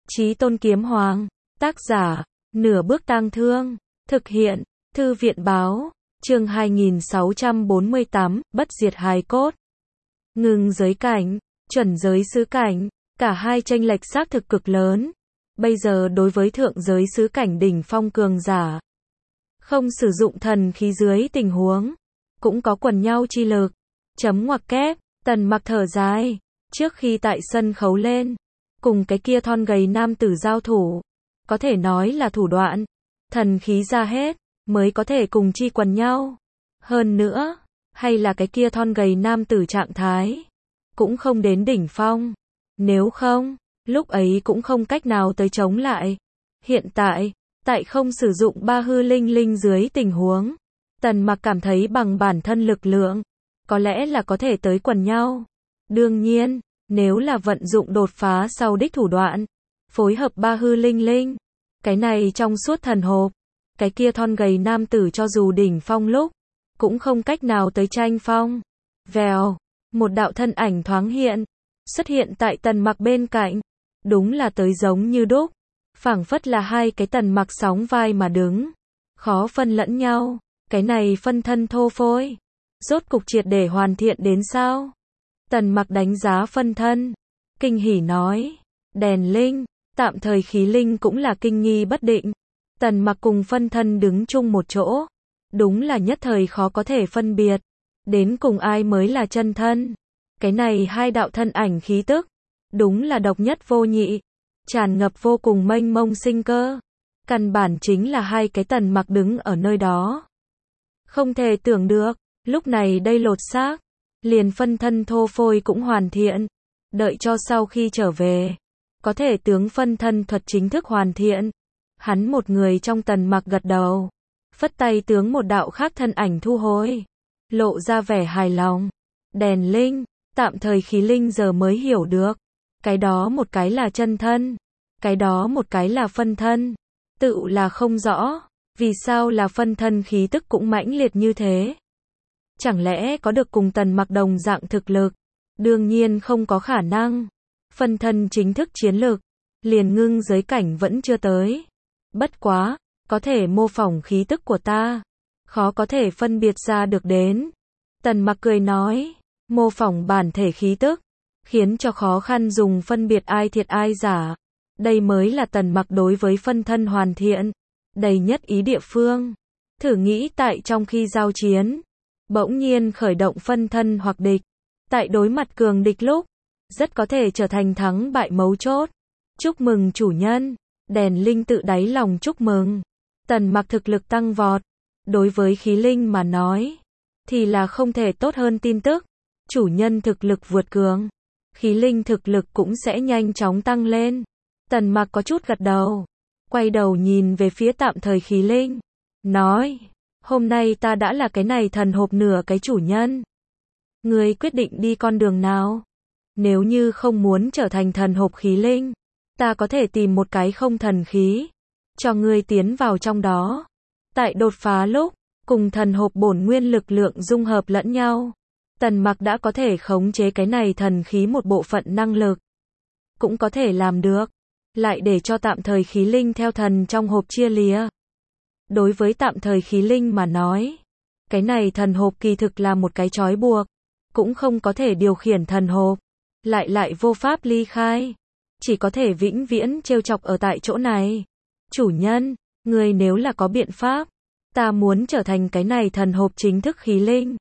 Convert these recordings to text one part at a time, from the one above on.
Chí Tôn Kiếm Hoàng. Tác giả, Nửa Bước Tang Thương. Thực hiện, Thư viện Báo. Chương 2648, Bất diệt hài cốt. Ngưng giới cảnh, chuẩn giới sứ cảnh, cả hai chênh lệch xác thực cực lớn. Bây giờ đối với thượng giới sứ cảnh đỉnh phong cường giả, không sử dụng thần khí dưới tình huống, cũng có quần nhau chi lực. Chấm ngoặc kép, Tần Mặc thở dài, trước khi tại sân khấu lên, cùng cái kia thon gầy nam tử giao thủ, có thể nói là thủ đoạn, thần khí ra hết, mới có thể cùng chi quần nhau. Hơn nữa, hay là cái kia thon gầy nam tử trạng thái, cũng không đến đỉnh phong. Nếu không, lúc ấy cũng không cách nào tới chống lại. Hiện tại, tại không sử dụng ba hư linh linh dưới tình huống, Tần Mặc cảm thấy bằng bản thân lực lượng, có lẽ là có thể tới quần nhau. Đương nhiên, nếu là vận dụng đột phá sau đích thủ đoạn, phối hợp ba hư linh linh, cái này trong suốt thần hộp, cái kia thon gầy nam tử cho dù đỉnh phong lúc, cũng không cách nào tới tranh phong. Vèo, một đạo thân ảnh thoáng hiện, xuất hiện tại Tần Mặc bên cạnh, đúng là tới giống như đúc, phảng phất là hai cái Tần Mặc sóng vai mà đứng, khó phân lẫn nhau. Cái này phân thân thô phôi, rốt cục triệt để hoàn thiện đến sao? Tần Mặc đánh giá phân thân, kinh hỉ nói, đèn linh, tạm thời khí linh cũng là kinh nghi bất định. Tần Mặc cùng phân thân đứng chung một chỗ, đúng là nhất thời khó có thể phân biệt, đến cùng ai mới là chân thân. Cái này hai đạo thân ảnh khí tức, đúng là độc nhất vô nhị, tràn ngập vô cùng mênh mông sinh cơ. Căn bản chính là hai cái Tần Mặc đứng ở nơi đó. Không thể tưởng được, lúc này đây lột xác, liền phân thân thô phôi cũng hoàn thiện, đợi cho sau khi trở về, có thể tướng phân thân thuật chính thức hoàn thiện. Hắn một người trong Tần Mặc gật đầu, phất tay tướng một đạo khác thân ảnh thu hồi, lộ ra vẻ hài lòng. Đèn linh, tạm thời khí linh giờ mới hiểu được, cái đó một cái là chân thân, cái đó một cái là phân thân, tự là không rõ, vì sao là phân thân khí tức cũng mãnh liệt như thế. Chẳng lẽ có được cùng Tần Mặc đồng dạng thực lực? Đương nhiên không có khả năng. Phân thân chính thức chiến lực, liền ngưng giới cảnh vẫn chưa tới. Bất quá, có thể mô phỏng khí tức của ta, khó có thể phân biệt ra được đến. Tần Mặc cười nói, mô phỏng bản thể khí tức, khiến cho khó khăn dùng phân biệt ai thiệt ai giả. Đây mới là Tần Mặc đối với phân thân hoàn thiện, đầy nhất ý địa phương. Thử nghĩ tại trong khi giao chiến, bỗng nhiên khởi động phân thân hoặc địch, tại đối mặt cường địch lúc, rất có thể trở thành thắng bại mấu chốt. Chúc mừng chủ nhân, đèn linh tự đáy lòng chúc mừng. Tần Mặc thực lực tăng vọt, đối với khí linh mà nói, thì là không thể tốt hơn tin tức. Chủ nhân thực lực vượt cường, khí linh thực lực cũng sẽ nhanh chóng tăng lên. Tần Mặc có chút gật đầu, quay đầu nhìn về phía tạm thời khí linh, nói, hôm nay ta đã là cái này thần hộp nửa cái chủ nhân. Ngươi quyết định đi con đường nào? Nếu như không muốn trở thành thần hộp khí linh, ta có thể tìm một cái không thần khí, cho ngươi tiến vào trong đó. Tại đột phá lúc, cùng thần hộp bổn nguyên lực lượng dung hợp lẫn nhau, Tần Mặc đã có thể khống chế cái này thần khí một bộ phận năng lực. Cũng có thể làm được, lại để cho tạm thời khí linh theo thần trong hộp chia lìa. Đối với tạm thời khí linh mà nói, cái này thần hộp kỳ thực là một cái trói buộc, cũng không có thể điều khiển thần hộp, lại vô pháp ly khai, chỉ có thể vĩnh viễn trêu chọc ở tại chỗ này. Chủ nhân, người nếu là có biện pháp, ta muốn trở thành cái này thần hộp chính thức khí linh.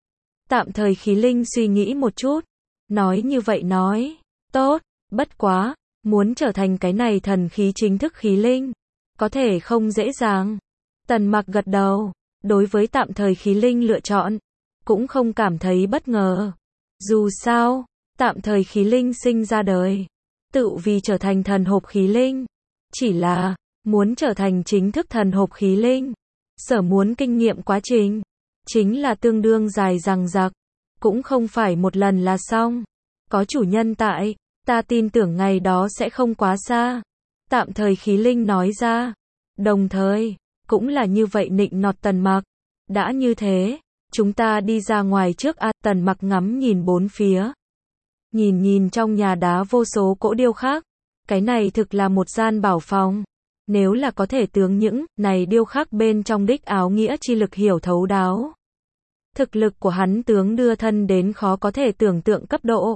Tạm thời khí linh suy nghĩ một chút, nói như vậy nói, tốt, bất quá, muốn trở thành cái này thần khí chính thức khí linh, có thể không dễ dàng. Tần Mặc gật đầu, đối với tạm thời khí linh lựa chọn, cũng không cảm thấy bất ngờ. Dù sao, tạm thời khí linh sinh ra đời, tự vì trở thành thần hộp khí linh. Chỉ là, muốn trở thành chính thức thần hộp khí linh, sở muốn kinh nghiệm quá trình, chính là tương đương dài dằng dặc, cũng không phải một lần là xong. Có chủ nhân tại, ta tin tưởng ngày đó sẽ không quá xa. Tạm thời khí linh nói ra, đồng thời, cũng là như vậy nịnh nọt Tần Mặc. Đã như thế, chúng ta đi ra ngoài trước a. Tần Mặc ngắm nhìn bốn phía, nhìn trong nhà đá vô số cỗ điêu khắc, Cái này thực là một gian bảo phòng. Nếu là có thể tướng những này điêu khắc bên trong đích áo nghĩa chi lực hiểu thấu đáo. Thực lực của hắn tướng đưa thân đến khó có thể tưởng tượng cấp độ.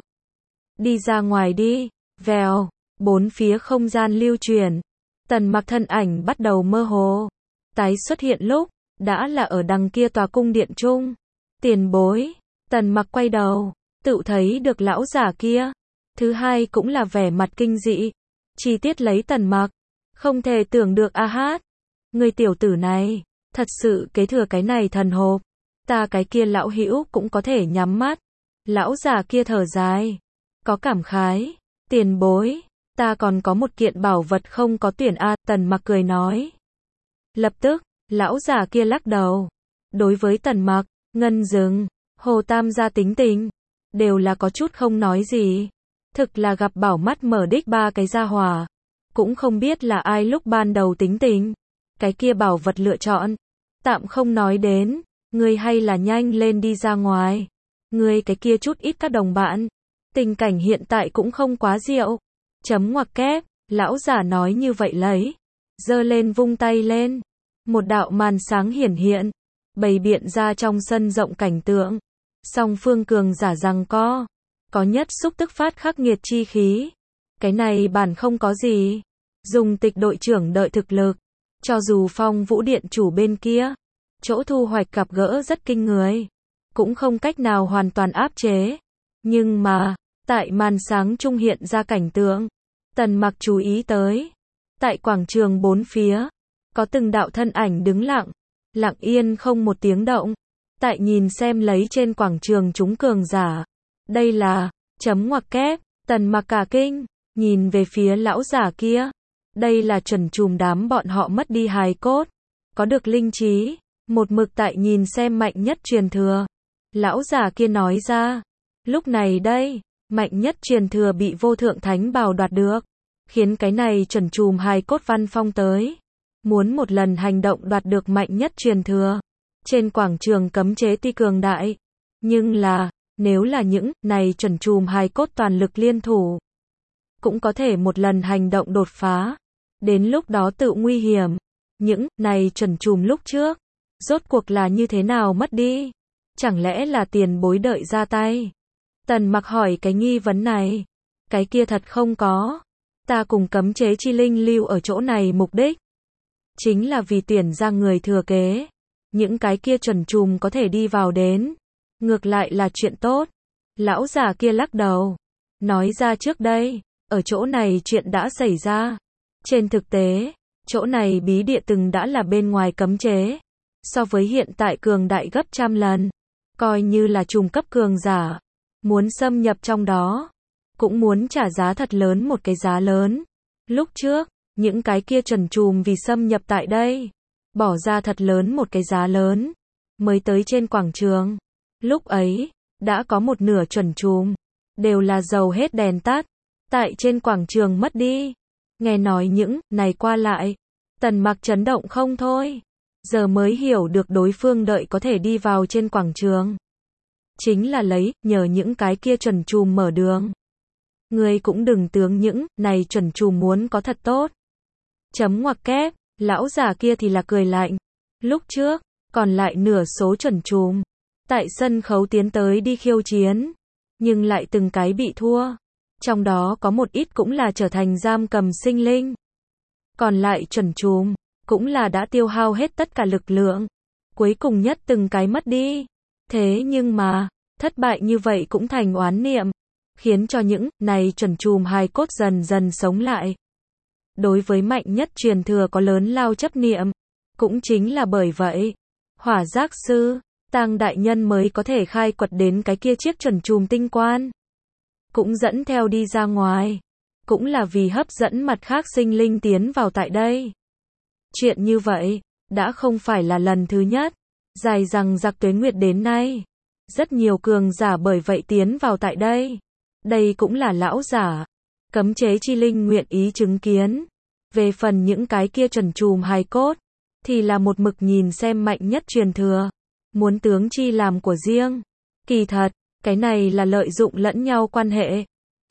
Đi ra ngoài đi, vèo, bốn phía không gian lưu chuyển. Tần Mặc thân ảnh bắt đầu mơ hồ. Tái xuất hiện lúc, đã là ở đằng kia tòa cung điện chung. Tiền bối, Tần Mặc quay đầu, tự thấy được lão giả kia. Thứ hai cũng là vẻ mặt kinh dị. Chi tiết lấy Tần Mặc. Không thể tưởng được a hát. Người tiểu tử này, thật sự kế thừa cái này thần hộp. Ta cái kia lão hữu cũng có thể nhắm mắt. Lão già kia thở dài. Có cảm khái. Tiền bối, ta còn có một kiện bảo vật không có tuyển a. Tần Mặc cười nói. Lập tức, lão già kia lắc đầu. Đối với Tần Mặc, Ngân Dừng, Hồ Tam gia tính tình, đều là có chút không nói gì. Thực là gặp bảo mắt mở đích ba cái gia hỏa. Cũng không biết là ai lúc ban đầu tính tình. Cái kia bảo vật lựa chọn. Tạm không nói đến. Ngươi hay là nhanh lên đi ra ngoài. Ngươi cái kia chút ít các đồng bạn. Tình cảnh hiện tại cũng không quá diệu. Chấm ngoặc kép. Lão giả nói như vậy lấy. Giơ lên vung tay lên. Một đạo màn sáng hiển hiện. Bày biện ra trong sân rộng cảnh tượng. Song phương cường giả giằng co. Có nhất xúc tức phát khắc nghiệt chi khí. Cái này bản không có gì. Dùng Tịch đội trưởng đợi thực lực. Cho dù Phong Vũ điện chủ bên kia. Chỗ thu hoạch gặp gỡ rất kinh người. Cũng không cách nào hoàn toàn áp chế. Nhưng mà, tại màn sáng trung hiện ra cảnh tượng. Tần Mặc chú ý tới. Tại quảng trường bốn phía. Có từng đạo thân ảnh đứng lặng. Lặng yên không một tiếng động. Tại nhìn xem lấy trên quảng trường chúng cường giả. Đây là, chấm ngoặc kép, Tần Mặc cả kinh. Nhìn về phía lão giả kia. Đây là chuẩn chùm đám bọn họ mất đi hài cốt. Có được linh trí. Một mực tại nhìn xem mạnh nhất truyền thừa. Lão giả kia nói ra. Lúc này đây, mạnh nhất truyền thừa bị vô thượng thánh bào đoạt được. Khiến cái này chuẩn chùm hài cốt văn phong tới. Muốn một lần hành động đoạt được mạnh nhất truyền thừa. Trên quảng trường cấm chế tuy cường đại. Nhưng là, nếu là những này chuẩn chùm hài cốt toàn lực liên thủ. Cũng có thể một lần hành động đột phá. Đến lúc đó tự nguy hiểm. Những này chuẩn chùm lúc trước. Rốt cuộc là như thế nào mất đi? Chẳng lẽ là tiền bối đợi ra tay? Tần Mặc hỏi cái nghi vấn này. Cái kia thật không có. Ta cùng cấm chế chi linh lưu ở chỗ này mục đích. Chính là vì tuyển ra người thừa kế. Những cái kia chuẩn chùm có thể đi vào đến. Ngược lại là chuyện tốt. Lão già kia lắc đầu. Nói ra trước đây. Ở chỗ này chuyện đã xảy ra. Trên thực tế, chỗ này bí địa từng đã là bên ngoài cấm chế. So với hiện tại cường đại gấp trăm lần. Coi như là trùng cấp cường giả. Muốn xâm nhập trong đó. Cũng muốn trả giá thật lớn một cái giá lớn. Lúc trước, những cái kia chuẩn chùm vì xâm nhập tại đây. Bỏ ra thật lớn một cái giá lớn. Mới tới trên quảng trường. Lúc ấy, đã có một nửa chuẩn chùm. Đều là dầu hết đèn tắt. Tại trên quảng trường mất đi. Nghe nói những này qua lại. Tần Mặc chấn động không thôi. Giờ mới hiểu được đối phương đợi có thể đi vào trên quảng trường. Chính là nhờ những cái kia chuẩn chùm mở đường. Người cũng đừng tướng những này chuẩn chùm muốn có thật tốt. Chấm ngoặc kép, lão già kia thì là cười lạnh. Lúc trước, còn lại nửa số chuẩn chùm. Tại sân khấu tiến tới đi khiêu chiến. Nhưng lại từng cái bị thua. Trong đó có một ít cũng là trở thành giam cầm sinh linh. Còn lại chuẩn chùm. Cũng là đã tiêu hao hết tất cả lực lượng. Cuối cùng nhất từng cái mất đi. Thế nhưng mà, thất bại như vậy cũng thành oán niệm. Khiến cho những này chuẩn chùm hài cốt dần dần sống lại. Đối với mạnh nhất truyền thừa có lớn lao chấp niệm. Cũng chính là bởi vậy. Hỏa giác sư, Tang đại nhân mới có thể khai quật đến cái kia chiếc chuẩn chùm tinh quan. Cũng dẫn theo đi ra ngoài. Cũng là vì hấp dẫn mặt khác sinh linh tiến vào tại đây. Chuyện như vậy, đã không phải là lần thứ nhất. Dài rằng giặc tuế nguyệt đến nay. Rất nhiều cường giả bởi vậy tiến vào tại đây. Đây cũng là lão giả. Cấm chế chi linh nguyện ý chứng kiến. Về phần những cái kia chuẩn chùm hài cốt. Thì là một mực nhìn xem mạnh nhất truyền thừa. Muốn tướng chi làm của riêng. Kỳ thật, cái này là lợi dụng lẫn nhau quan hệ.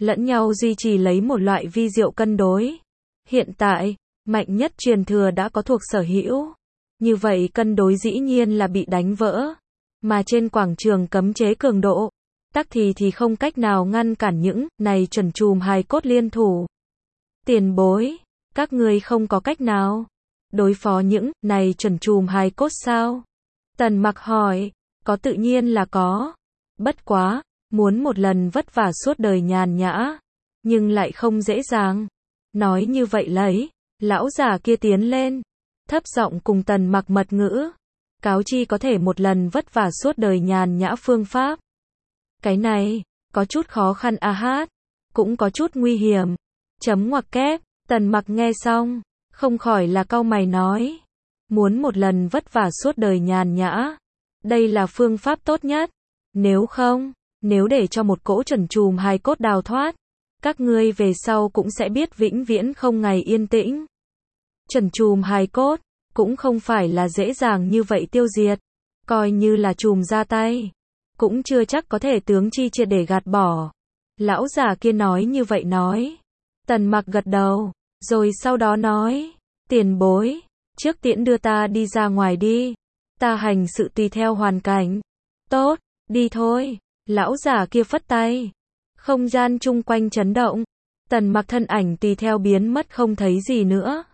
lẫn nhau duy trì lấy một loại vi diệu cân đối. Hiện tại, mạnh nhất truyền thừa đã có thuộc sở hữu. Như vậy cân đối dĩ nhiên là bị đánh vỡ. Mà trên quảng trường cấm chế cường độ, tắc thì không cách nào ngăn cản những này chuẩn chùm hài cốt liên thủ. Tiền bối, các ngươi không có cách nào đối phó những này chuẩn chùm hài cốt sao? Tần Mặc hỏi, có tự nhiên là có. Bất quá, muốn một lần vất vả suốt đời nhàn nhã, nhưng lại không dễ dàng. Nói như vậy lấy, lão già kia tiến lên, thấp giọng cùng Tần Mặc mật ngữ, cáo chi có thể một lần vất vả suốt đời nhàn nhã phương pháp. Cái này, có chút khó khăn a hát, cũng có chút nguy hiểm. Chấm ngoặc kép, Tần Mặc nghe xong, không khỏi là cau mày nói, muốn một lần vất vả suốt đời nhàn nhã, đây là phương pháp tốt nhất. Nếu không, nếu để cho một cỗ chuẩn chùm hài cốt đào thoát, các ngươi về sau cũng sẽ biết vĩnh viễn không ngày yên tĩnh. Chuẩn chùm hài cốt, cũng không phải là dễ dàng như vậy tiêu diệt, coi như là chùm ra tay, cũng chưa chắc có thể tướng chi triệt để gạt bỏ. Lão già kia nói như vậy nói. Tần Mặc gật đầu, rồi sau đó nói, tiền bối, trước tiễn đưa ta đi ra ngoài đi, ta hành sự tùy theo hoàn cảnh. Tốt, đi thôi. Lão già kia phất tay, không gian chung quanh chấn động, Tần Mặc thân ảnh tùy theo biến mất không thấy gì nữa.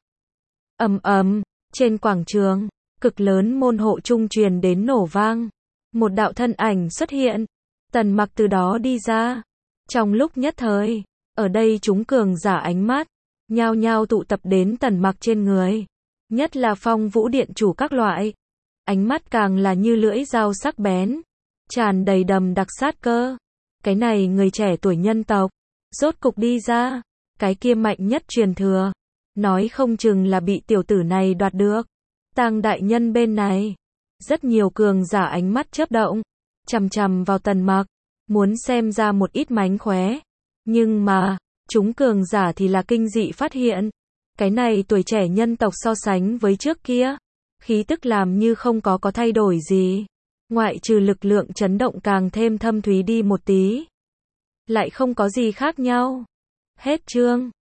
Ầm ầm, trên quảng trường, cực lớn môn hộ trung truyền đến nổ vang, một đạo thân ảnh xuất hiện, Tần Mặc từ đó đi ra. Trong lúc nhất thời, ở đây chúng cường giả ánh mắt nhao nhao tụ tập đến Tần Mặc trên người, nhất là Phong Vũ điện chủ các loại, ánh mắt càng là như lưỡi dao sắc bén, tràn đầy đầm đặc sát cơ. Cái này người trẻ tuổi nhân tộc, rốt cục đi ra, cái kia mạnh nhất truyền thừa, nói không chừng là bị tiểu tử này đoạt được. Tang đại nhân bên này, rất nhiều cường giả ánh mắt chớp động, chằm chằm vào Tần Mặc, muốn xem ra một ít mánh khóe. Nhưng mà, chúng cường giả thì là kinh dị phát hiện, cái này tuổi trẻ nhân tộc so sánh với trước kia, khí tức làm như không có thay đổi gì. Ngoại trừ lực lượng chấn động càng thêm thâm thúy đi một tí, lại không có gì khác nhau. Hết chương.